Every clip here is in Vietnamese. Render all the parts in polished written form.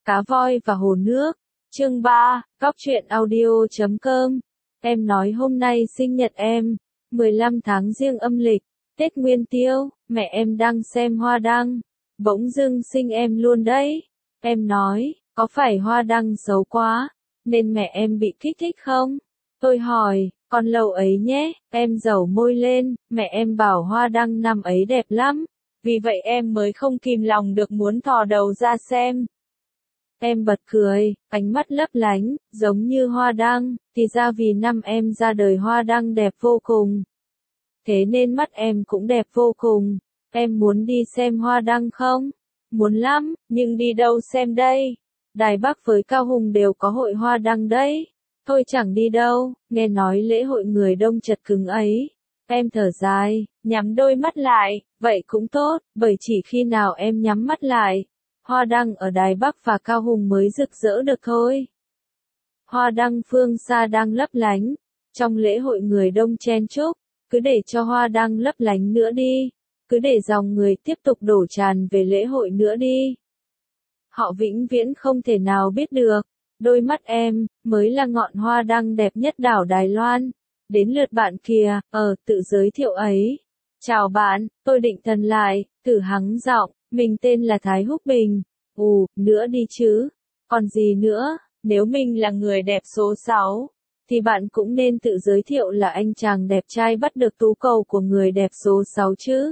Cá voi và hồ nước. Chương 3, Cóc truyện audio.com. Em nói hôm nay sinh nhật em, 15 tháng Giêng âm lịch, Tết Nguyên Tiêu, mẹ em đang xem hoa đăng, bỗng dưng sinh em luôn đấy. Em nói, có phải hoa đăng xấu quá, nên mẹ em bị kích thích không? Tôi hỏi, còn lâu ấy nhé, em dẩu môi lên, mẹ em bảo hoa đăng năm ấy đẹp lắm, vì vậy em mới không kìm lòng được muốn thò đầu ra xem. Em bật cười, ánh mắt lấp lánh, giống như hoa đăng, thì ra vì năm em ra đời hoa đăng đẹp vô cùng. Thế nên mắt em cũng đẹp vô cùng. Em muốn đi xem hoa đăng không? Muốn lắm, nhưng đi đâu xem đây? Đài Bắc với Cao Hùng đều có hội hoa đăng đấy. Thôi chẳng đi đâu, nghe nói lễ hội người đông chật cứng ấy. Em thở dài, nhắm đôi mắt lại, vậy cũng tốt, bởi chỉ khi nào em nhắm mắt lại, hoa đăng ở Đài Bắc và Cao Hùng mới rực rỡ được thôi. Hoa đăng phương xa đang lấp lánh, trong lễ hội người đông chen chúc, cứ để cho hoa đăng lấp lánh nữa đi, cứ để dòng người tiếp tục đổ tràn về lễ hội nữa đi. Họ vĩnh viễn không thể nào biết được, đôi mắt em, mới là ngọn hoa đăng đẹp nhất đảo Đài Loan. Đến lượt bạn kìa, tự giới thiệu ấy. Chào bạn, tôi định thần lại, thử hắng giọng, mình tên là Thái Húc Bình. Nữa đi chứ. Còn gì nữa, nếu mình là người đẹp số 6, thì bạn cũng nên tự giới thiệu là anh chàng đẹp trai bắt được tú cầu của người đẹp số 6 chứ.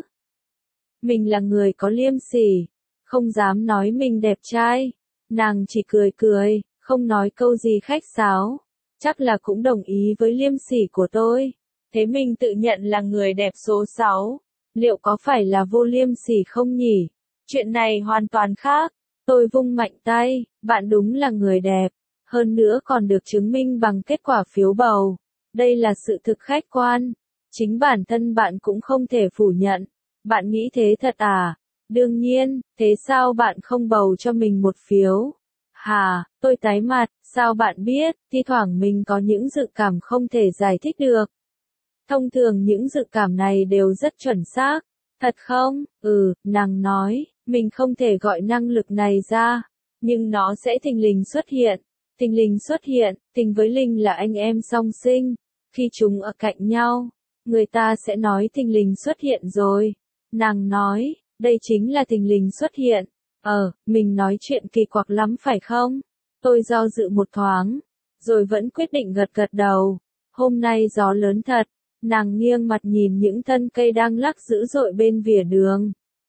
Mình là người có liêm sỉ, không dám nói mình đẹp trai. Nàng chỉ cười cười, không nói câu gì khách sáo. Chắc là cũng đồng ý với liêm sỉ của tôi. Thế mình tự nhận là người đẹp số 6. Liệu có phải là vô liêm sỉ không nhỉ? Chuyện này hoàn toàn khác. Tôi vung mạnh tay, bạn đúng là người đẹp. Hơn nữa còn được chứng minh bằng kết quả phiếu bầu. Đây là sự thực khách quan. Chính bản thân bạn cũng không thể phủ nhận. Bạn nghĩ thế thật à? Đương nhiên, thế sao bạn không bầu cho mình một phiếu? Hà, tôi tái mặt, sao bạn biết, thi thoảng mình có những dự cảm không thể giải thích được. Thông thường những dự cảm này đều rất chuẩn xác. Thật không? Nàng nói, mình không thể gọi năng lực này ra, nhưng nó sẽ thình lình xuất hiện. Thình lình xuất hiện, tình với linh là anh em song sinh. Khi chúng ở cạnh nhau, người ta sẽ nói thình lình xuất hiện rồi. Nàng nói, đây chính là thình lình xuất hiện. Mình nói chuyện kỳ quặc lắm phải không? Tôi do dự một thoáng, rồi vẫn quyết định gật gật đầu. Hôm nay gió lớn thật. Nàng nghiêng mặt nhìn những thân cây đang lắc dữ dội bên vỉa đường.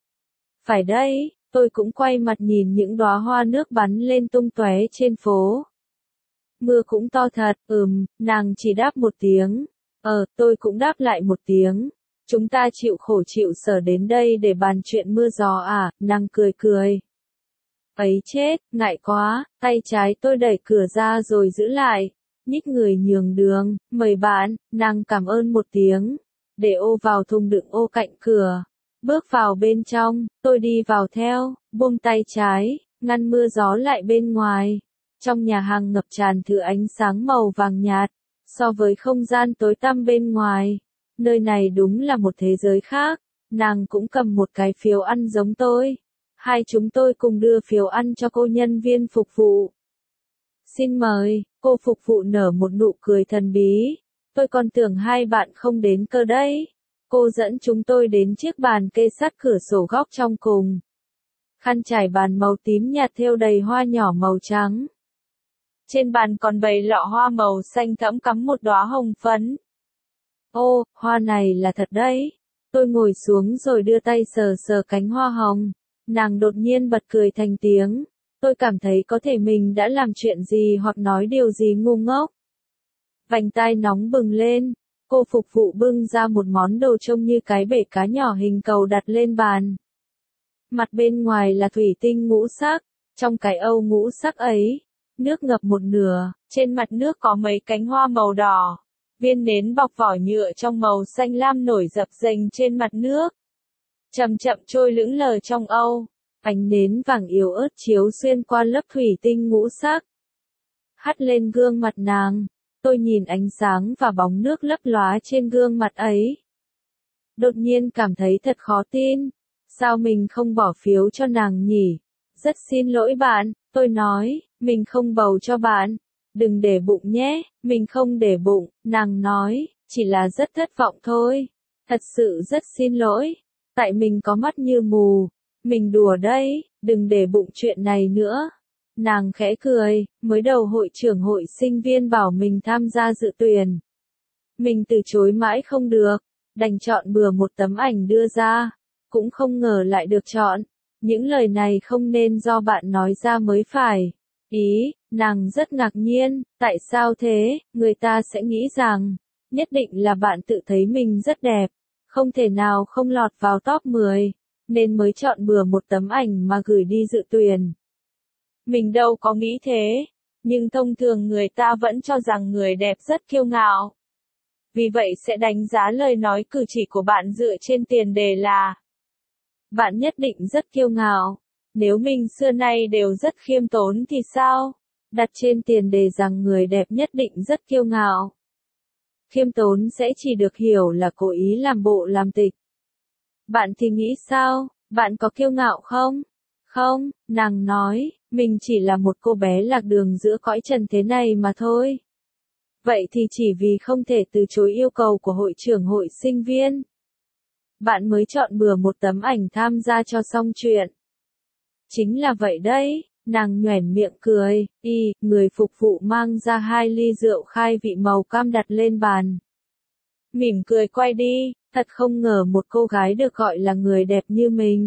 Phải đấy, tôi cũng quay mặt nhìn những đóa hoa nước bắn lên tung tóe trên phố. Mưa cũng to thật, nàng chỉ đáp một tiếng. Tôi cũng đáp lại một tiếng. Chúng ta chịu khổ chịu sở đến đây để bàn chuyện mưa gió à, nàng cười cười. Ấy chết, ngại quá, tay trái tôi đẩy cửa ra rồi giữ lại. Nhích người nhường đường, mời bạn, nàng cảm ơn một tiếng. Để ô vào thùng đựng ô cạnh cửa. Bước vào bên trong, tôi đi vào theo, buông tay trái, ngăn mưa gió lại bên ngoài. Trong nhà hàng ngập tràn thứ ánh sáng màu vàng nhạt, so với không gian tối tăm bên ngoài. Nơi này đúng là một thế giới khác. Nàng cũng cầm một cái phiếu ăn giống tôi. Hai chúng tôi cùng đưa phiếu ăn cho cô nhân viên phục vụ. Xin mời, cô phục vụ nở một nụ cười thần bí. Tôi còn tưởng hai bạn không đến cơ đấy. Cô dẫn chúng tôi đến chiếc bàn kê sát cửa sổ góc trong cùng. Khăn trải bàn màu tím nhạt thêu đầy hoa nhỏ màu trắng. Trên bàn còn bày lọ hoa màu xanh thẫm cắm một đóa hồng phấn. Hoa này là thật đấy. Tôi ngồi xuống rồi đưa tay sờ sờ cánh hoa hồng. Nàng đột nhiên bật cười thành tiếng. Tôi cảm thấy có thể mình đã làm chuyện gì hoặc nói điều gì ngu ngốc. Vành tai nóng bừng lên. Cô phục vụ bưng ra một món đồ trông như cái bể cá nhỏ hình cầu đặt lên bàn. Mặt bên ngoài là thủy tinh ngũ sắc. Trong cái âu ngũ sắc ấy, nước ngập một nửa. Trên mặt nước có mấy cánh hoa màu đỏ. Viên nến bọc vỏ nhựa trong màu xanh lam nổi dập dềnh trên mặt nước. Chậm chậm trôi lững lờ trong âu. Ánh nến vàng yếu ớt chiếu xuyên qua lớp thủy tinh ngũ sắc. Hắt lên gương mặt nàng. Tôi nhìn ánh sáng và bóng nước lấp lóa trên gương mặt ấy. Đột nhiên cảm thấy thật khó tin. Sao mình không bỏ phiếu cho nàng nhỉ? Rất xin lỗi bạn, Tôi nói, mình không bầu cho bạn. Đừng để bụng nhé, mình không để bụng, nàng nói, chỉ là rất thất vọng thôi. Thật sự rất xin lỗi, tại mình có mắt như mù. Mình đùa đấy, đừng để bụng chuyện này nữa. Nàng khẽ cười, mới đầu hội trưởng hội sinh viên bảo mình tham gia dự tuyển. Mình từ chối mãi không được, đành chọn bừa một tấm ảnh đưa ra, cũng không ngờ lại được chọn. Những lời này không nên do bạn nói ra mới phải. Ý, nàng rất ngạc nhiên, tại sao thế, người ta sẽ nghĩ rằng, nhất định là bạn tự thấy mình rất đẹp, không thể nào không lọt vào top 10, nên mới chọn bừa một tấm ảnh mà gửi đi dự tuyển. Mình đâu có nghĩ thế, nhưng thông thường người ta vẫn cho rằng người đẹp rất kiêu ngạo. Vì vậy sẽ đánh giá lời nói cử chỉ của bạn dựa trên tiền đề là bạn nhất định rất kiêu ngạo. Nếu mình xưa nay đều rất khiêm tốn thì sao? Đặt trên tiền đề rằng người đẹp nhất định rất kiêu ngạo. Khiêm tốn sẽ chỉ được hiểu là cố ý làm bộ làm tịch. Bạn thì nghĩ sao? Bạn có kiêu ngạo không? Không, nàng nói, mình chỉ là một cô bé lạc đường giữa cõi trần thế này mà thôi. Vậy thì chỉ vì không thể từ chối yêu cầu của hội trưởng hội sinh viên, bạn mới chọn bừa một tấm ảnh tham gia cho xong chuyện. Chính là vậy đấy, nàng nhoẻn miệng cười, người phục vụ mang ra 2 ly rượu khai vị màu cam đặt lên bàn. Mỉm cười quay đi, thật không ngờ một cô gái được gọi là người đẹp như mình.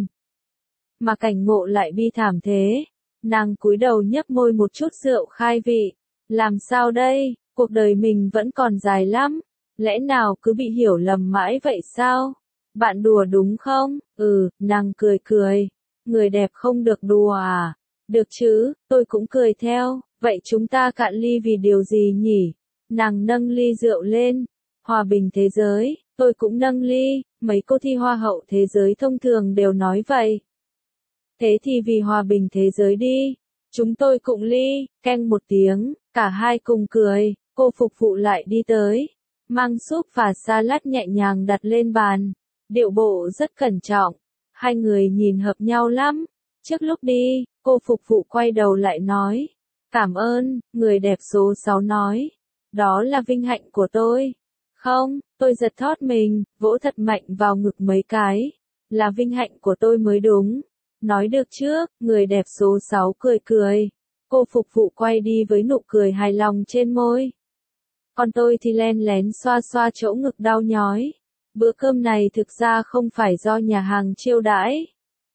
Mà cảnh ngộ lại bi thảm thế. Nàng cúi đầu nhấp môi một chút rượu khai vị. Làm sao đây, cuộc đời mình vẫn còn dài lắm. Lẽ nào cứ bị hiểu lầm mãi vậy sao? Bạn đùa đúng không? Nàng cười cười. Người đẹp không được đùa à? Được chứ, tôi cũng cười theo. Vậy chúng ta cạn ly vì điều gì nhỉ? Nàng nâng ly rượu lên. Hòa bình thế giới, tôi cũng nâng ly. Mấy cô thi hoa hậu thế giới thông thường đều nói vậy. Thế thì vì hòa bình thế giới đi. Chúng tôi cùng ly, keng một tiếng, cả hai cùng cười. Cô phục vụ lại đi tới, mang súp và salad nhẹ nhàng đặt lên bàn. Điệu bộ rất cẩn trọng. Hai người nhìn hợp nhau lắm. Trước lúc đi, cô phục vụ quay đầu lại nói. Cảm ơn, người đẹp số 6 nói. Đó là vinh hạnh của tôi. Không, tôi giật thót mình, vỗ thật mạnh vào ngực mấy cái. Là vinh hạnh của tôi mới đúng. Nói được trước, người đẹp số 6 cười cười. Cô phục vụ quay đi với nụ cười hài lòng trên môi. Còn tôi thì len lén xoa xoa chỗ ngực đau nhói. Bữa cơm này thực ra không phải do nhà hàng chiêu đãi,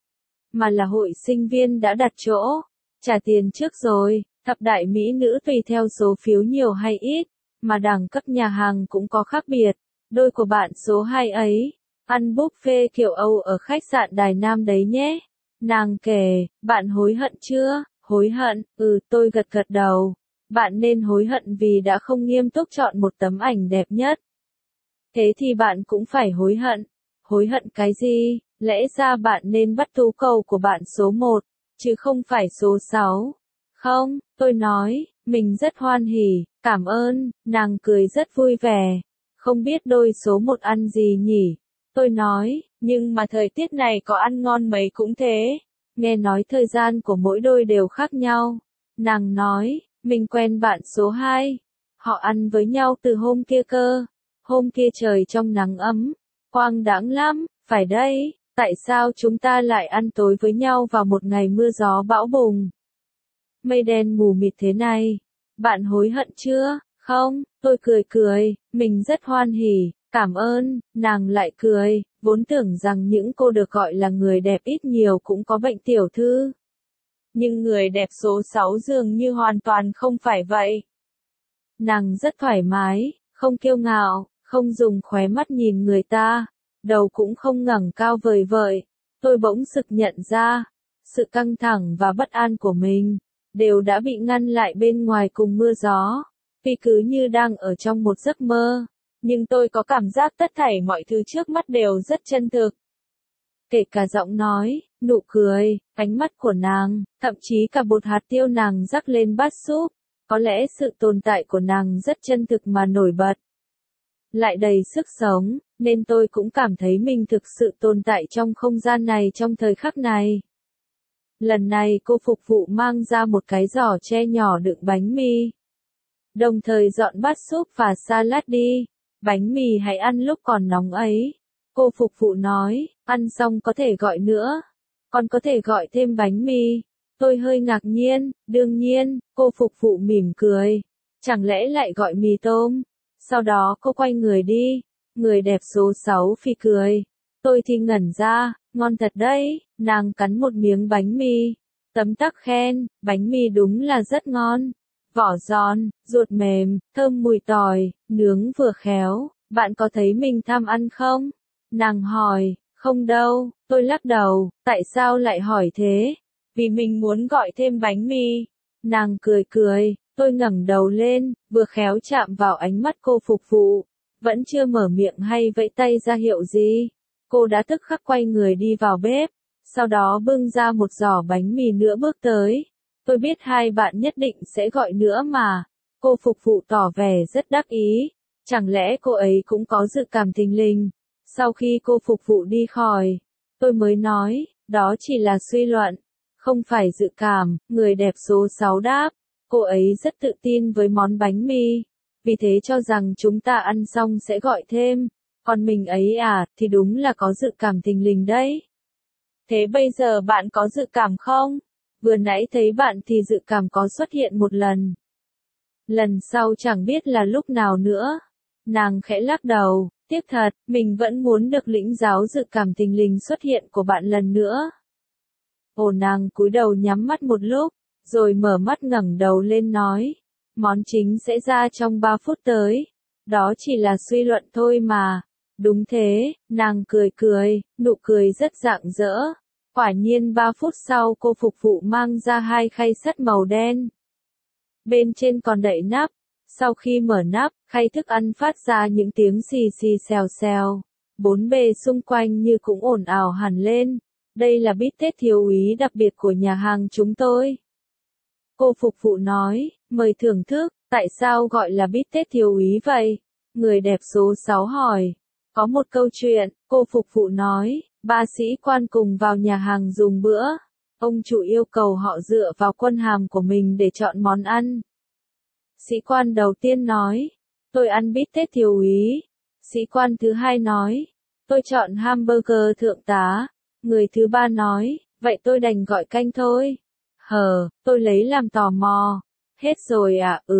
mà là hội sinh viên đã đặt chỗ, trả tiền trước rồi. Thập đại mỹ nữ tùy theo số phiếu nhiều hay ít, mà đẳng cấp nhà hàng cũng có khác biệt. Đôi của bạn số 2 ấy, ăn buffet kiểu Âu ở khách sạn Đài Nam đấy nhé. Nàng kể, bạn hối hận chưa? Hối hận, tôi gật gật đầu. Bạn nên hối hận vì đã không nghiêm túc chọn một tấm ảnh đẹp nhất. Thế thì bạn cũng phải hối hận. Hối hận cái gì? Lẽ ra bạn nên bắt tú cầu của bạn số 1, chứ không phải số 6. Không, tôi nói, mình rất hoan hỉ, cảm ơn, nàng cười rất vui vẻ. Không biết đôi số 1 ăn gì nhỉ? Tôi nói, nhưng mà thời tiết này có ăn ngon mấy cũng thế. Nghe nói thời gian của mỗi đôi đều khác nhau. Nàng nói, mình quen bạn số 2. Họ ăn với nhau từ hôm kia cơ. Hôm kia trời trong nắng ấm, quang đãng lắm, phải đây, tại sao chúng ta lại ăn tối với nhau vào một ngày mưa gió bão bùng? Mây đen mù mịt thế này, bạn hối hận chưa? Không, tôi cười cười, mình rất hoan hỉ, cảm ơn, nàng lại cười, vốn tưởng rằng những cô được gọi là người đẹp ít nhiều cũng có bệnh tiểu thư. Nhưng người đẹp số 6 dường như hoàn toàn không phải vậy. Nàng rất thoải mái, không kiêu ngạo, không dùng khóe mắt nhìn người ta, đầu cũng không ngẩng cao vời vợi. Tôi bỗng sực nhận ra, sự căng thẳng và bất an của mình đều đã bị ngăn lại bên ngoài cùng mưa gió. Tuy cứ như đang ở trong một giấc mơ, nhưng tôi có cảm giác tất thảy mọi thứ trước mắt đều rất chân thực. Kể cả giọng nói, nụ cười, ánh mắt của nàng, thậm chí cả bột hạt tiêu nàng rắc lên bát súp. Có lẽ sự tồn tại của nàng rất chân thực mà nổi bật, lại đầy sức sống, nên tôi cũng cảm thấy mình thực sự tồn tại trong không gian này trong thời khắc này. Lần này cô phục vụ mang ra một cái giỏ tre nhỏ đựng bánh mì. Đồng thời dọn bát súp và salad đi. Bánh mì hãy ăn lúc còn nóng ấy. Cô phục vụ nói, ăn xong có thể gọi nữa. Còn có thể gọi thêm bánh mì. Tôi hơi ngạc nhiên, đương nhiên, cô phục vụ mỉm cười. Chẳng lẽ lại gọi mì tôm? Sau đó cô quay người đi. Người đẹp số 6 phì cười. Tôi thì ngẩn ra, ngon thật đấy, nàng cắn một miếng bánh mì. Tấm tắc khen, bánh mì đúng là rất ngon. Vỏ giòn, ruột mềm, thơm mùi tỏi, nướng vừa khéo, bạn có thấy mình tham ăn không? Nàng hỏi, không đâu, tôi lắc đầu, tại sao lại hỏi thế? Vì mình muốn gọi thêm bánh mì. Nàng cười cười, tôi ngẩng đầu lên, vừa khéo chạm vào ánh mắt cô phục vụ. Vẫn chưa mở miệng hay vẫy tay ra hiệu gì. Cô đã tức khắc quay người đi vào bếp. Sau đó bưng ra một giỏ bánh mì nữa bước tới. Tôi biết hai bạn nhất định sẽ gọi nữa mà. Cô phục vụ tỏ vẻ rất đắc ý. Chẳng lẽ cô ấy cũng có dự cảm thình lình? Sau khi cô phục vụ đi khỏi, tôi mới nói, đó chỉ là suy luận, không phải dự cảm. Người đẹp số 6 đáp. Cô ấy rất tự tin với món bánh mì. Vì thế cho rằng chúng ta ăn xong sẽ gọi thêm. Còn mình ấy thì đúng là có dự cảm thình lình đấy. Thế bây giờ bạn có dự cảm không? Vừa nãy thấy bạn thì dự cảm có xuất hiện một lần. Lần sau chẳng biết là lúc nào nữa. Nàng khẽ lắc đầu, tiếc thật, mình vẫn muốn được lĩnh giáo dự cảm thình lình xuất hiện của bạn lần nữa. Nàng cúi đầu nhắm mắt một lúc, rồi mở mắt ngẩng đầu lên nói. Món chính sẽ ra trong 3 phút tới. Đó chỉ là suy luận thôi mà. Đúng thế, nàng cười cười, nụ cười rất rạng rỡ. Quả nhiên 3 phút sau cô phục vụ mang ra 2 khay sắt màu đen. Bên trên còn đậy nắp. Sau khi mở nắp, khay thức ăn phát ra những tiếng xì xì xèo xèo. Bốn bề xung quanh như cũng ồn ào hẳn lên. Đây là bít tết thiếu úy đặc biệt của nhà hàng chúng tôi. Cô phục vụ nói, mời thưởng thức, tại sao gọi là bít tết thiếu úy vậy? Người đẹp số 6 hỏi. Có một câu chuyện, cô phục vụ nói, 3 sĩ quan cùng vào nhà hàng dùng bữa. Ông chủ yêu cầu họ dựa vào quân hàm của mình để chọn món ăn. Sĩ quan đầu tiên nói, tôi ăn bít tết thiếu úy. Sĩ quan thứ hai nói, tôi chọn hamburger thượng tá. Người thứ ba nói, vậy tôi đành gọi canh thôi. Tôi lấy làm tò mò. Hết rồi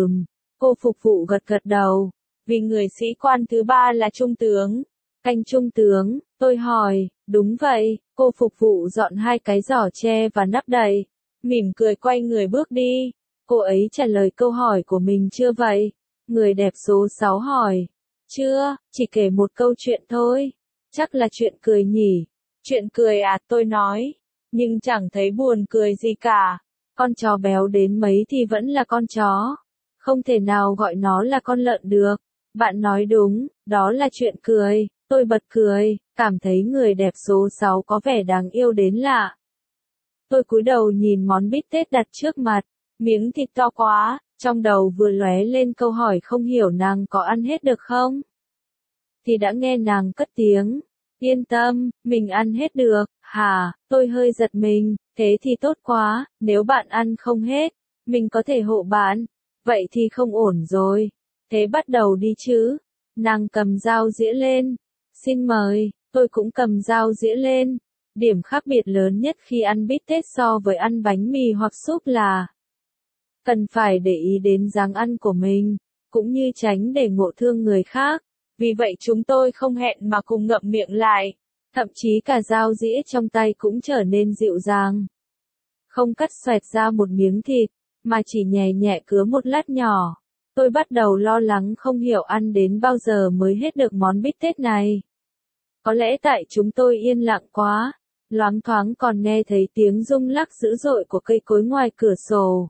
cô phục vụ gật gật đầu. Vì người sĩ quan thứ ba là trung tướng. Canh trung tướng, tôi hỏi, đúng vậy, cô phục vụ dọn 2 cái giỏ tre và nắp đầy. Mỉm cười quay người bước đi. Cô ấy trả lời câu hỏi của mình chưa vậy? Người đẹp số 6 hỏi. Chưa, chỉ kể một câu chuyện thôi. Chắc là chuyện cười nhỉ. Chuyện cười tôi nói. Nhưng chẳng thấy buồn cười gì cả. Con chó béo đến mấy thì vẫn là con chó. Không thể nào gọi nó là con lợn được. Bạn nói đúng, đó là chuyện cười. Tôi bật cười, cảm thấy người đẹp số 6 có vẻ đáng yêu đến lạ. Tôi cúi đầu nhìn món bít tết đặt trước mặt. Miếng thịt to quá, trong đầu vừa lóe lên câu hỏi không hiểu nàng có ăn hết được không? Thì đã nghe nàng cất tiếng. Yên tâm, mình ăn hết được. Tôi hơi giật mình, thế thì tốt quá, nếu bạn ăn không hết, mình có thể hộ bạn. Vậy thì không ổn rồi. Thế bắt đầu đi chứ. Nàng cầm dao dĩa lên. Xin mời, tôi cũng cầm dao dĩa lên. Điểm khác biệt lớn nhất khi ăn bít tết so với ăn bánh mì hoặc súp là cần phải để ý đến dáng ăn của mình, cũng như tránh để ngộ thương người khác. Vì vậy chúng tôi không hẹn mà cùng ngậm miệng lại. Thậm chí cả dao dĩa trong tay cũng trở nên dịu dàng. Không cắt xoẹt ra một miếng thịt, mà chỉ nhẹ nhẹ cứa một lát nhỏ. Tôi bắt đầu lo lắng không hiểu ăn đến bao giờ mới hết được món bít tết này. Có lẽ tại chúng tôi yên lặng quá, loáng thoáng còn nghe thấy tiếng rung lắc dữ dội của cây cối ngoài cửa sổ.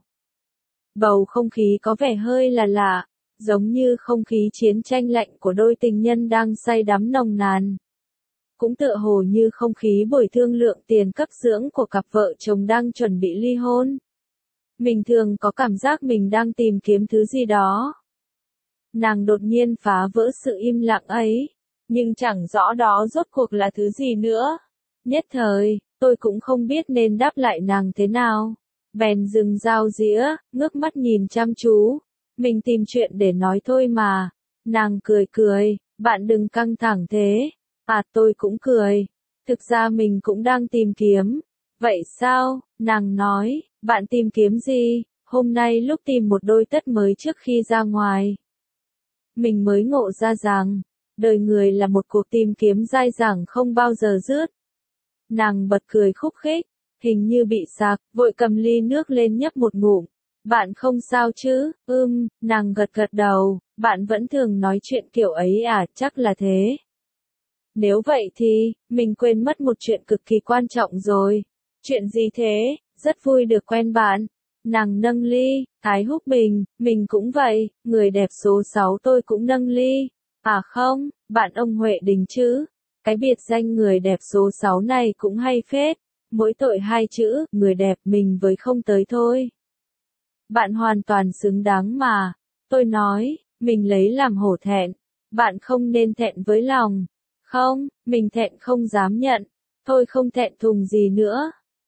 Bầu không khí có vẻ hơi là lạ, giống như không khí chiến tranh lạnh của đôi tình nhân đang say đắm nồng nàn. Cũng tựa hồ như không khí buổi thương lượng tiền cấp dưỡng của cặp vợ chồng đang chuẩn bị ly hôn. Mình thường có cảm giác mình đang tìm kiếm thứ gì đó. Nàng đột nhiên phá vỡ sự im lặng ấy, nhưng chẳng rõ đó rốt cuộc là thứ gì nữa. Nhất thời, Tôi cũng không biết nên đáp lại nàng thế nào. Bèn dừng dao dĩa, ngước mắt nhìn chăm chú. Mình tìm chuyện để nói thôi mà. Nàng cười cười, bạn đừng căng thẳng thế. À tôi cũng cười. Thực ra mình cũng đang tìm kiếm. Vậy sao? Nàng nói, bạn tìm kiếm gì? Hôm nay lúc tìm một đôi tất mới trước khi ra ngoài. Mình mới ngộ ra rằng, đời người là một cuộc tìm kiếm dai dẳng không bao giờ dứt. Nàng bật cười khúc khích, hình như bị sặc, vội cầm ly nước lên nhấp một ngụm. Bạn không sao chứ? Nàng gật gật đầu, bạn vẫn thường nói chuyện kiểu ấy à, chắc là thế. Nếu vậy thì, mình quên mất một chuyện cực kỳ quan trọng rồi. Chuyện gì thế? Rất vui được quen bạn. Nàng nâng ly, Thái Húc Bình, mình cũng vậy, người đẹp số 6 tôi cũng nâng ly. À không, bạn ông Huệ Đình chứ. Cái biệt danh người đẹp số 6 này cũng hay phết. Mỗi tội hai chữ, người đẹp mình với không tới thôi. Bạn hoàn toàn xứng đáng mà. Tôi nói, mình lấy làm hổ thẹn. Bạn không nên thẹn với lòng. Không, mình thẹn không dám nhận. Thôi không thẹn thùng gì nữa.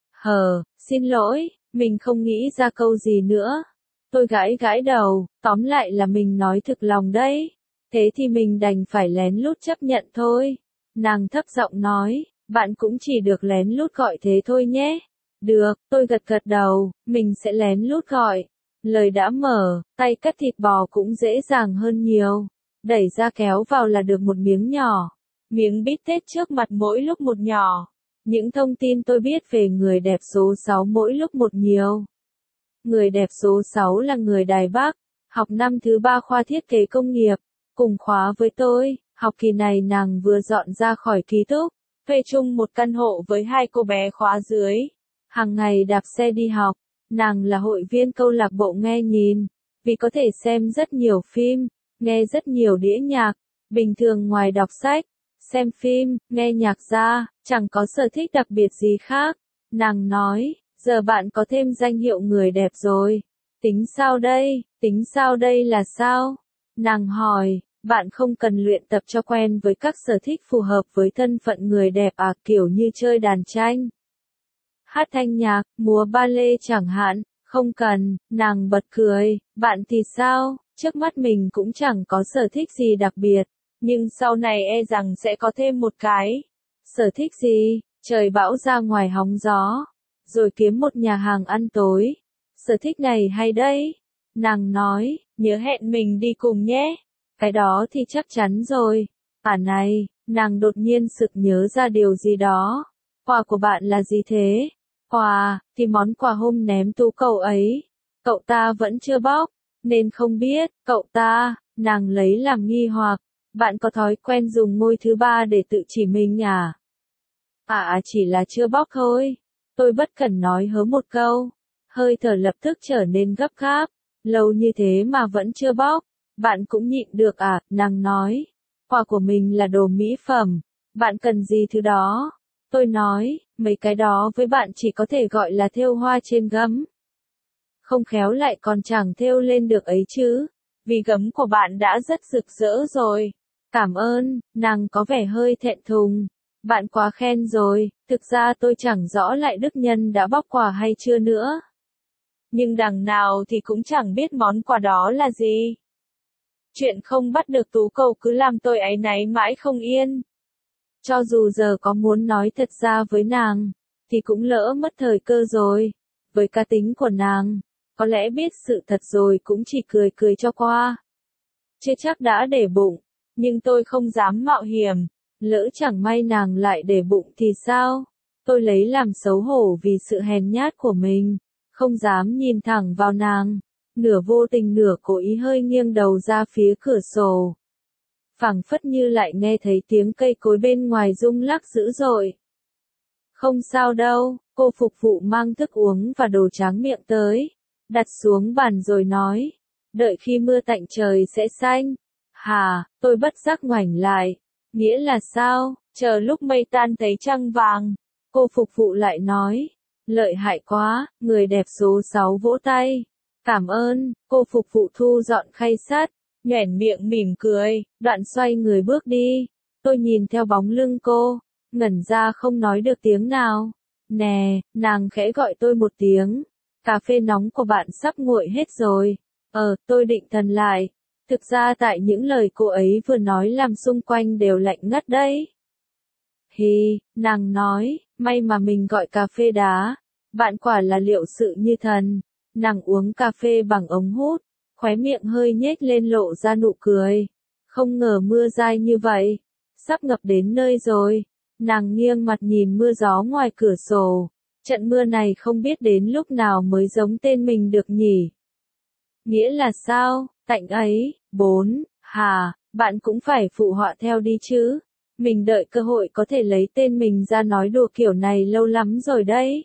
Xin lỗi, mình không nghĩ ra câu gì nữa. Tôi gãi gãi đầu, tóm lại là mình nói thực lòng đấy. Thế thì mình đành phải lén lút chấp nhận thôi. Nàng thấp giọng nói, bạn cũng chỉ được lén lút gọi thế thôi nhé. Được, tôi gật gật đầu, mình sẽ lén lút gọi. Lời đã mở, tay cắt thịt bò cũng dễ dàng hơn nhiều. Đẩy ra kéo vào là được một miếng nhỏ. Miếng bít tết trước mặt mỗi lúc một nhỏ. Những thông tin tôi biết về người đẹp số 6 mỗi lúc một nhiều. Người đẹp số 6 là người Đài Bắc, học năm thứ 3 khoa thiết kế công nghiệp, cùng khóa với tôi. Học kỳ này nàng vừa dọn ra khỏi ký túc, thuê chung một căn hộ với hai cô bé khóa dưới. Hàng ngày đạp xe đi học, nàng là hội viên câu lạc bộ nghe nhìn, vì có thể xem rất nhiều phim, nghe rất nhiều đĩa nhạc. Bình thường ngoài đọc sách, xem phim, nghe nhạc ra, chẳng có sở thích đặc biệt gì khác. Nàng nói, giờ bạn có thêm danh hiệu người đẹp rồi. Tính sao đây là sao? Nàng hỏi, bạn không cần luyện tập cho quen với các sở thích phù hợp với thân phận người đẹp à, kiểu như chơi đàn tranh, hát thanh nhạc, múa ba lê chẳng hạn. Không cần, nàng bật cười, bạn thì sao? Trước mắt mình cũng chẳng có sở thích gì đặc biệt. Nhưng sau này e rằng sẽ có thêm một cái. Sở thích gì? Trời bão ra ngoài hóng gió. Rồi kiếm một nhà hàng ăn tối. Sở thích này hay đấy. Nàng nói, nhớ hẹn mình đi cùng nhé. Cái đó thì chắc chắn rồi. À này, nàng đột nhiên sực nhớ ra điều gì đó. Quà của bạn là gì thế? Quà, thì món quà hôm ném tú cậu ấy. Cậu ta vẫn chưa bóc, nên không biết. Cậu ta, nàng lấy làm nghi hoặc. Bạn có thói quen dùng ngôi thứ ba để tự chỉ mình à? Chỉ là chưa bóc thôi. Tôi bất cẩn nói hớ một câu. Hơi thở lập tức trở nên gấp gáp. Lâu như thế mà vẫn chưa bóc. Bạn cũng nhịn được à? Nàng nói. Quà của mình là đồ mỹ phẩm. Bạn cần gì thứ đó? Tôi nói, mấy cái đó với bạn chỉ có thể gọi là thêu hoa trên gấm. Không khéo lại còn chẳng thêu lên được ấy chứ. Vì gấm của bạn đã rất rực rỡ rồi. Cảm ơn, nàng có vẻ hơi thẹn thùng. Bạn quá khen rồi, thực ra tôi chẳng rõ lại Đức Nhân đã bóc quà hay chưa nữa. Nhưng đằng nào thì cũng chẳng biết món quà đó là gì. Chuyện không bắt được tú cầu cứ làm tôi áy náy mãi không yên. Cho dù giờ có muốn nói thật ra với nàng, thì cũng lỡ mất thời cơ rồi. Với cá tính của nàng, có lẽ biết sự thật rồi cũng chỉ cười cười cho qua. Chưa chắc đã để bụng, nhưng tôi không dám mạo hiểm. Lỡ chẳng may nàng lại để bụng thì sao? Tôi lấy làm xấu hổ vì sự hèn nhát của mình, không dám nhìn thẳng vào nàng. Nửa vô tình nửa cố ý hơi nghiêng đầu ra phía cửa sổ. Phảng phất như lại nghe thấy tiếng cây cối bên ngoài rung lắc dữ dội. Không sao đâu, cô phục vụ mang thức uống và đồ tráng miệng tới. Đặt xuống bàn rồi nói. Đợi khi mưa tạnh trời sẽ xanh. Hà, tôi bất giác ngoảnh lại. Nghĩa là sao? Chờ lúc mây tan thấy trăng vàng. Cô phục vụ lại nói. Lợi hại quá, người đẹp số 6 vỗ tay. Cảm ơn, cô phục vụ thu dọn khay sắt, nhoẻn miệng mỉm cười, đoạn xoay người bước đi. Tôi nhìn theo bóng lưng cô, ngẩn ra không nói được tiếng nào. Nè, nàng khẽ gọi tôi một tiếng. Cà phê nóng của bạn sắp nguội hết rồi. Tôi định thần lại. Thực ra tại những lời cô ấy vừa nói làm xung quanh đều lạnh ngắt đấy. Hì, nàng nói, may mà mình gọi cà phê đá. Bạn quả là liệu sự như thần. Nàng uống cà phê bằng ống hút, khóe miệng hơi nhếch lên lộ ra nụ cười. Không ngờ mưa dai như vậy. Sắp ngập đến nơi rồi. Nàng nghiêng mặt nhìn mưa gió ngoài cửa sổ. Trận mưa này không biết đến lúc nào mới giống tên mình được nhỉ. Nghĩa là sao, tạnh ấy, 4, hà, bạn cũng phải phụ họa theo đi chứ. Mình đợi cơ hội có thể lấy tên mình ra nói đùa kiểu này lâu lắm rồi đấy.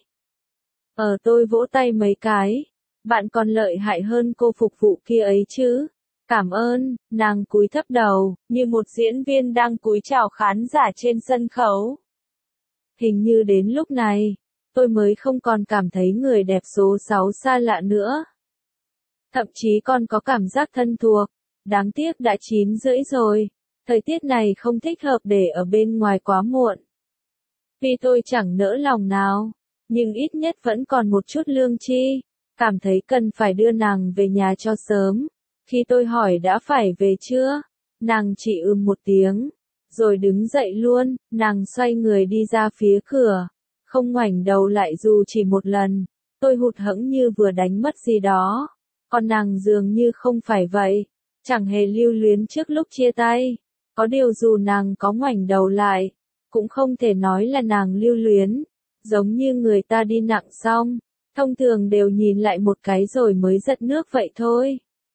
Tôi vỗ tay mấy cái. Bạn còn lợi hại hơn cô phục vụ kia ấy chứ. Cảm ơn, nàng cúi thấp đầu, như một diễn viên đang cúi chào khán giả trên sân khấu. Hình như đến lúc này, tôi mới không còn cảm thấy người đẹp số 6 xa lạ nữa. Thậm chí còn có cảm giác thân thuộc. Đáng tiếc đã 9:30 rồi. Thời tiết này không thích hợp để ở bên ngoài quá muộn. Vì tôi chẳng nỡ lòng nào, nhưng ít nhất vẫn còn một chút lương tri. Cảm thấy cần phải đưa nàng về nhà cho sớm. Khi tôi hỏi đã phải về chưa, nàng chỉ một tiếng, rồi đứng dậy luôn. Nàng xoay người đi ra phía cửa, không ngoảnh đầu lại dù chỉ một lần. Tôi hụt hẫng như vừa đánh mất gì đó. Còn nàng dường như không phải vậy, chẳng hề lưu luyến trước lúc chia tay. Có điều dù nàng có ngoảnh đầu lại, cũng không thể nói là nàng lưu luyến. Giống như người ta đi nặng xong, thông thường đều nhìn lại một cái rồi mới giật nước vậy thôi.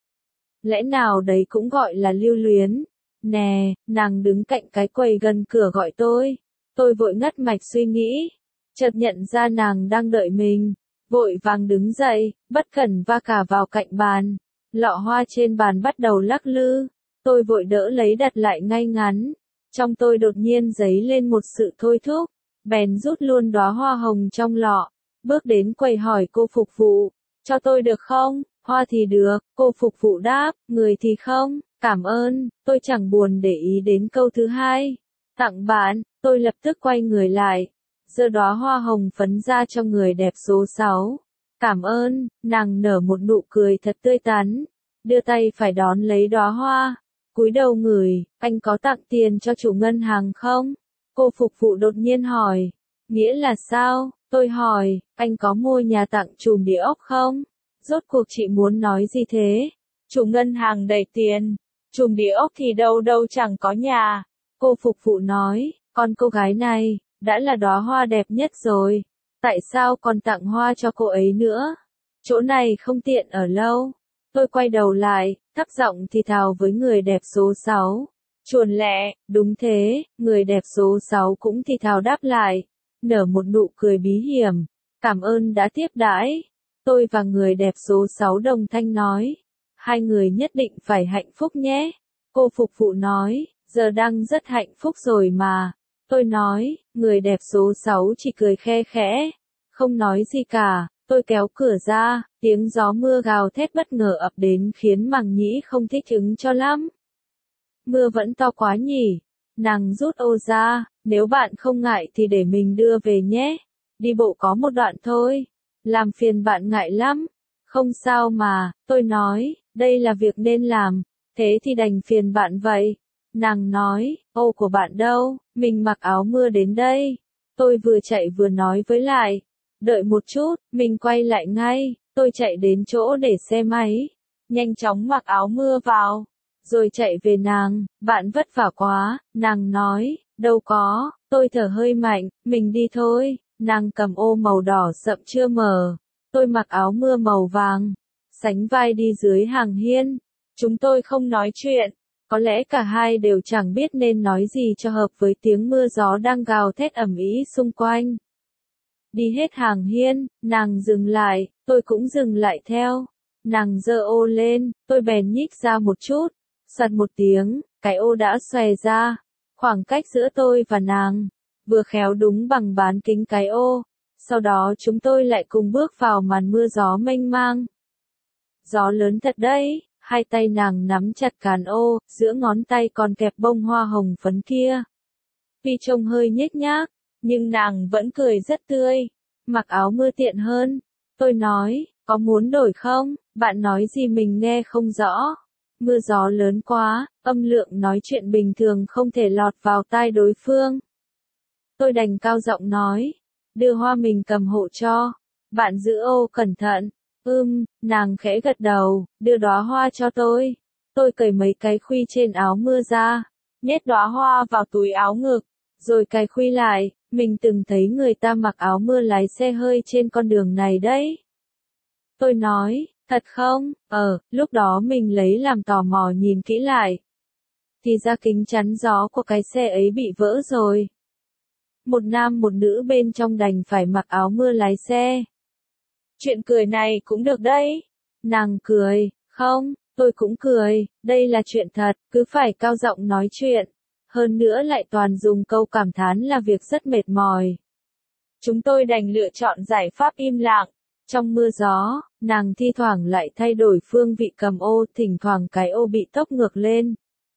Lẽ nào đấy cũng gọi là lưu luyến. Nè, nàng đứng cạnh cái quầy gần cửa gọi tôi. Tôi vội ngắt mạch suy nghĩ, chợt nhận ra nàng đang đợi mình. Vội vàng đứng dậy, bất cẩn va cả vào cạnh bàn. Lọ hoa trên bàn bắt đầu lắc lư. Tôi vội đỡ lấy đặt lại ngay ngắn. Trong tôi đột nhiên dấy lên một sự thôi thúc. Bèn rút luôn đóa hoa hồng trong lọ. Bước đến quầy hỏi cô phục vụ, cho tôi được không? Hoa thì được, cô phục vụ đáp, người thì không. Cảm ơn, tôi chẳng buồn để ý đến câu thứ hai. Tặng bạn, tôi lập tức quay người lại. Giơ đóa hoa hồng phấn ra cho người đẹp số 6. Cảm ơn, nàng nở một nụ cười thật tươi tắn. Đưa tay phải đón lấy đóa hoa. Cúi đầu ngửi, anh có tặng tiền cho chủ ngân hàng không? Cô phục vụ đột nhiên hỏi. Nghĩa là sao? Tôi hỏi, anh có mua nhà tặng chùm địa ốc không? Rốt cuộc chị muốn nói gì thế? Chủ ngân hàng đầy tiền. Chùm địa ốc thì đâu đâu chẳng có nhà. Cô phục vụ nói, con cô gái này đã là đóa hoa đẹp nhất rồi. Tại sao còn tặng hoa cho cô ấy nữa? Chỗ này không tiện ở lâu. Tôi quay đầu lại, thấp giọng thì thào với người đẹp số 6. Chuồn lẹ, đúng thế, người đẹp số 6 cũng thì thào đáp lại. Nở một nụ cười bí hiểm. Cảm ơn đã tiếp đãi. Tôi và người đẹp số 6 đồng thanh nói. Hai người nhất định phải hạnh phúc nhé. Cô phục vụ nói, giờ đang rất hạnh phúc rồi mà. Tôi nói, người đẹp số 6 chỉ cười khe khẽ. Không nói gì cả, tôi kéo cửa ra, tiếng gió mưa gào thét bất ngờ ập đến khiến Màng Nhĩ không thích ứng cho lắm. Mưa vẫn to quá nhỉ. Nàng rút ô ra, nếu bạn không ngại thì để mình đưa về nhé. Đi bộ có một đoạn thôi. Làm phiền bạn ngại lắm. Không sao mà, tôi nói, đây là việc nên làm. Thế thì đành phiền bạn vậy. Nàng nói, ô của bạn đâu, mình mặc áo mưa đến đây. Tôi vừa chạy vừa nói với lại. Đợi một chút, mình quay lại ngay. Tôi chạy đến chỗ để xe máy. Nhanh chóng mặc áo mưa vào. Rồi chạy về nàng, bạn vất vả quá. Nàng nói, đâu có. Tôi thở hơi mạnh, mình đi thôi. Nàng cầm ô màu đỏ sậm chưa mở. Tôi mặc áo mưa màu vàng. Sánh vai đi dưới hàng hiên. Chúng tôi không nói chuyện. Có lẽ cả hai đều chẳng biết nên nói gì cho hợp với tiếng mưa gió đang gào thét ầm ĩ xung quanh. Đi hết hàng hiên, nàng dừng lại, tôi cũng dừng lại theo. Nàng giơ ô lên, tôi bèn nhích ra một chút. Sật một tiếng, cái ô đã xòe ra. Khoảng cách giữa tôi và nàng vừa khéo đúng bằng bán kính cái ô. Sau đó chúng tôi lại cùng bước vào màn mưa gió mênh mang. Gió lớn thật đấy, hai tay nàng nắm chặt cán ô, giữa ngón tay còn kẹp bông hoa hồng phấn kia. Tuy trông hơi nhếch nhác, nhưng nàng vẫn cười rất tươi. mặc áo mưa tiện hơn. Tôi nói, có muốn đổi không? Bạn nói gì mình nghe không rõ. Mưa gió lớn quá, âm lượng nói chuyện bình thường không thể lọt vào tai đối phương. Tôi đành cao giọng nói, đưa hoa mình cầm hộ cho. Bạn giữ ô cẩn thận. Nàng khẽ gật đầu, đưa đóa hoa cho tôi. Tôi cởi mấy cái khuy trên áo mưa ra, nhét đóa hoa vào túi áo ngực, rồi cài khuy lại. Mình từng thấy người ta mặc áo mưa lái xe hơi trên con đường này đấy. Tôi nói, thật không? Lúc đó mình lấy làm tò mò nhìn kỹ lại. Thì ra kính chắn gió của cái xe ấy bị vỡ rồi. Một nam một nữ bên trong đành phải mặc áo mưa lái xe. Chuyện cười này cũng được đấy. Nàng cười, không, tôi cũng cười, đây là chuyện thật, cứ phải cao giọng nói chuyện. Hơn nữa lại toàn dùng câu cảm thán là việc rất mệt mỏi. Chúng tôi đành lựa chọn giải pháp im lặng. Trong mưa gió, nàng thi thoảng lại thay đổi phương vị cầm ô, thỉnh thoảng cái ô bị tốc ngược lên.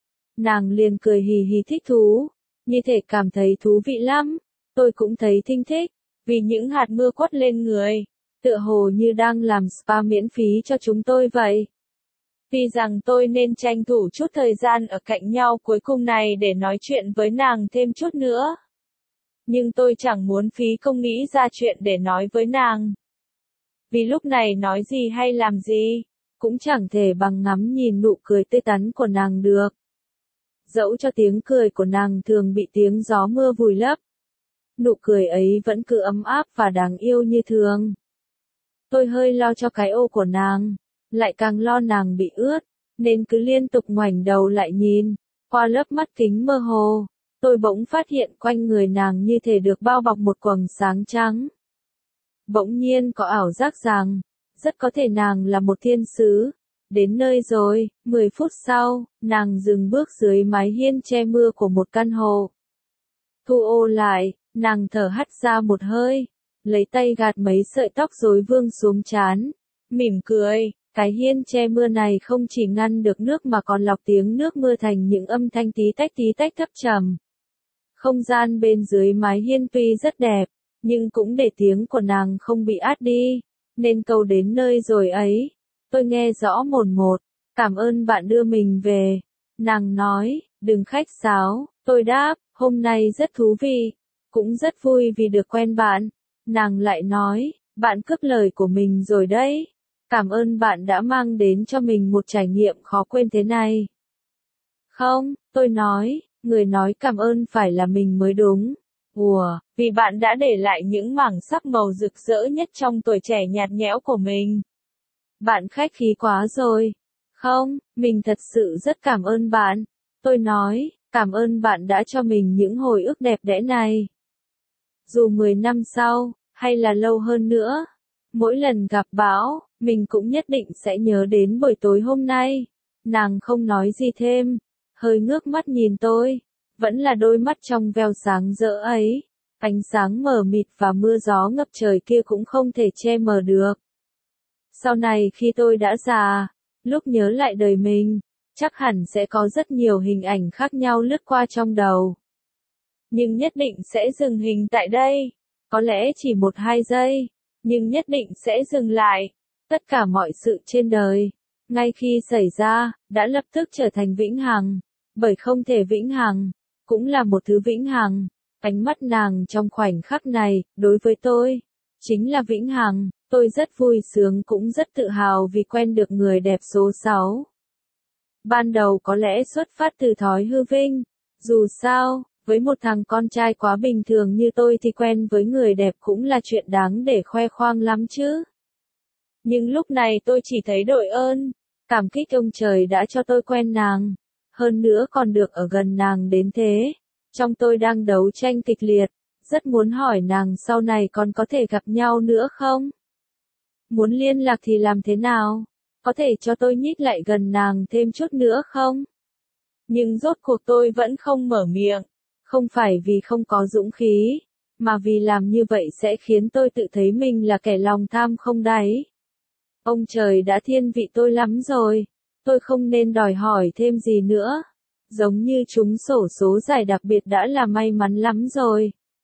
Nàng liền cười hì hì thích thú, như thể cảm thấy thú vị lắm. Tôi cũng thấy thinh thích, vì những hạt mưa quất lên người, tựa hồ như đang làm spa miễn phí cho chúng tôi vậy. Tuy rằng tôi nên tranh thủ chút thời gian ở cạnh nhau cuối cùng này để nói chuyện với nàng thêm chút nữa. Nhưng tôi chẳng muốn phí công nghĩ ra chuyện để nói với nàng. Vì lúc này nói gì hay làm gì, cũng chẳng thể bằng ngắm nhìn nụ cười tươi tắn của nàng được. Dẫu cho tiếng cười của nàng thường bị tiếng gió mưa vùi lấp, nụ cười ấy vẫn cứ ấm áp và đáng yêu như thường. Tôi hơi lo cho cái ô của nàng, lại càng lo nàng bị ướt, nên cứ liên tục ngoảnh đầu lại nhìn. Qua lớp mắt kính mơ hồ, tôi bỗng phát hiện quanh người nàng như thể được bao bọc một quầng sáng trắng. Bỗng nhiên có ảo giác rằng, rất có thể nàng là một thiên sứ. Đến nơi rồi, 10 phút sau, nàng dừng bước dưới mái hiên che mưa của một căn hộ. Thu ô lại, nàng thở hắt ra một hơi, lấy tay gạt mấy sợi tóc rối vương xuống trán, mỉm cười. Cái hiên che mưa này không chỉ ngăn được nước mà còn lọc tiếng nước mưa thành những âm thanh tí tách thấp trầm. Không gian bên dưới mái hiên tuy rất đẹp, nhưng cũng để tiếng của nàng không bị át đi, nên câu đến nơi rồi ấy. Tôi nghe rõ mồn một, cảm ơn bạn đưa mình về. Nàng nói, đừng khách sáo, tôi đáp, hôm nay rất thú vị, cũng rất vui vì được quen bạn. Nàng lại nói, bạn cướp lời của mình rồi đấy. Cảm ơn bạn đã mang đến cho mình một trải nghiệm khó quên thế này. Không, tôi nói, người nói cảm ơn phải là mình mới đúng. Vì bạn đã để lại những mảng sắc màu rực rỡ nhất trong tuổi trẻ nhạt nhẽo của mình. Bạn khách khí quá rồi. Không, mình thật sự rất cảm ơn bạn. Tôi nói, cảm ơn bạn đã cho mình những hồi ức đẹp đẽ này. Dù 10 năm sau, hay là lâu hơn nữa, mỗi lần gặp bão, mình cũng nhất định sẽ nhớ đến buổi tối hôm nay. Nàng không nói gì thêm, hơi ngước mắt nhìn tôi, vẫn là đôi mắt trong veo sáng rỡ ấy. Ánh sáng mờ mịt và mưa gió ngập trời kia cũng không thể che mờ được. Sau này khi tôi đã già, lúc nhớ lại đời mình, chắc hẳn sẽ có rất nhiều hình ảnh khác nhau lướt qua trong đầu. Nhưng nhất định sẽ dừng hình tại đây. Có lẽ chỉ 1-2 giây, nhưng nhất định sẽ dừng lại. Tất cả mọi sự trên đời, ngay khi xảy ra, đã lập tức trở thành vĩnh hằng. Bởi không thể vĩnh hằng, cũng là một thứ vĩnh hằng. Ánh mắt nàng trong khoảnh khắc này, đối với tôi, chính là vĩnh hằng. Tôi rất vui sướng cũng rất tự hào vì quen được người đẹp số 6. Ban đầu có lẽ xuất phát từ thói hư vinh. Dù sao, với một thằng con trai quá bình thường như tôi thì quen với người đẹp cũng là chuyện đáng để khoe khoang lắm chứ. Nhưng lúc này tôi chỉ thấy đội ơn, cảm kích ông trời đã cho tôi quen nàng. Hơn nữa còn được ở gần nàng đến thế. Trong tôi đang đấu tranh kịch liệt, rất muốn hỏi nàng sau này còn có thể gặp nhau nữa không? Muốn liên lạc thì làm thế nào? Có thể cho tôi nhích lại gần nàng thêm chút nữa không? Nhưng rốt cuộc tôi vẫn không mở miệng. Không phải vì không có dũng khí, mà vì làm như vậy sẽ khiến tôi tự thấy mình là kẻ lòng tham không đáy. Ông trời đã thiên vị tôi lắm rồi. Tôi không nên đòi hỏi thêm gì nữa. Giống như trúng xổ số giải đặc biệt đã là may mắn lắm rồi.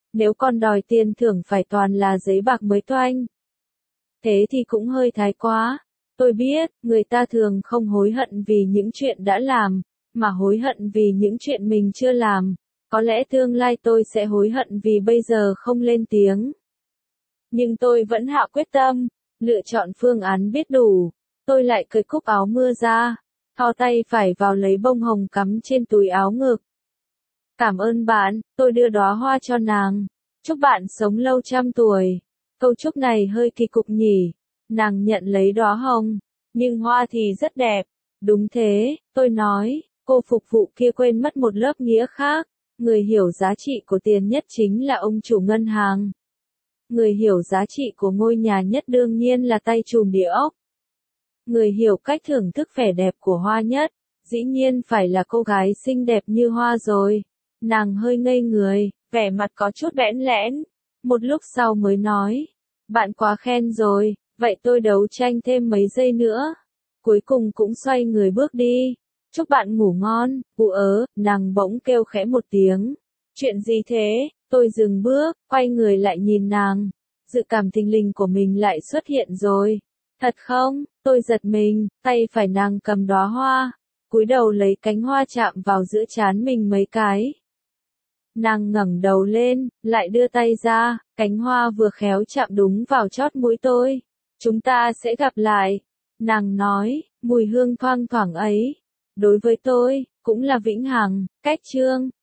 Nếu con đòi tiền thưởng phải toàn là giấy bạc mới toanh. Thế thì cũng hơi thái quá. Tôi biết, người ta thường không hối hận vì những chuyện đã làm, mà hối hận vì những chuyện mình chưa làm. Có lẽ tương lai tôi sẽ hối hận vì bây giờ không lên tiếng. Nhưng tôi vẫn hạ quyết tâm, lựa chọn phương án biết đủ. Tôi lại cởi cúc áo mưa ra, thò tay phải vào lấy bông hồng cắm trên túi áo ngực. Cảm ơn bạn, tôi đưa đóa hoa cho nàng. Chúc bạn sống lâu trăm tuổi. Câu chúc này hơi kỳ cục nhỉ. Nàng nhận lấy đóa hồng, nhưng hoa thì rất đẹp. Đúng thế, tôi nói, cô phục vụ kia quên mất một lớp nghĩa khác. Người hiểu giá trị của tiền nhất chính là ông chủ ngân hàng. Người hiểu giá trị của ngôi nhà nhất đương nhiên là tay trùm địa ốc. Người hiểu cách thưởng thức vẻ đẹp của hoa nhất, dĩ nhiên phải là cô gái xinh đẹp như hoa rồi. Nàng hơi ngây người, vẻ mặt có chút bẽn lẽn. Một lúc sau mới nói, bạn quá khen rồi, vậy tôi đấu tranh thêm mấy giây nữa. Cuối cùng cũng xoay người bước đi. Chúc bạn ngủ ngon, nàng bỗng kêu khẽ một tiếng. Chuyện gì thế? Tôi dừng bước, quay người lại nhìn nàng. Dự cảm thình lình của mình lại xuất hiện rồi. Thật không? Tôi giật mình, tay phải nàng cầm đóa hoa. Cúi đầu lấy cánh hoa chạm vào giữa trán mình mấy cái. Nàng ngẩng đầu lên, lại đưa tay ra, cánh hoa vừa khéo chạm đúng vào chót mũi tôi. Chúng ta sẽ gặp lại. Nàng nói, mùi hương thoang thoảng ấy. Đối với tôi, cũng là vĩnh hằng. Cách chương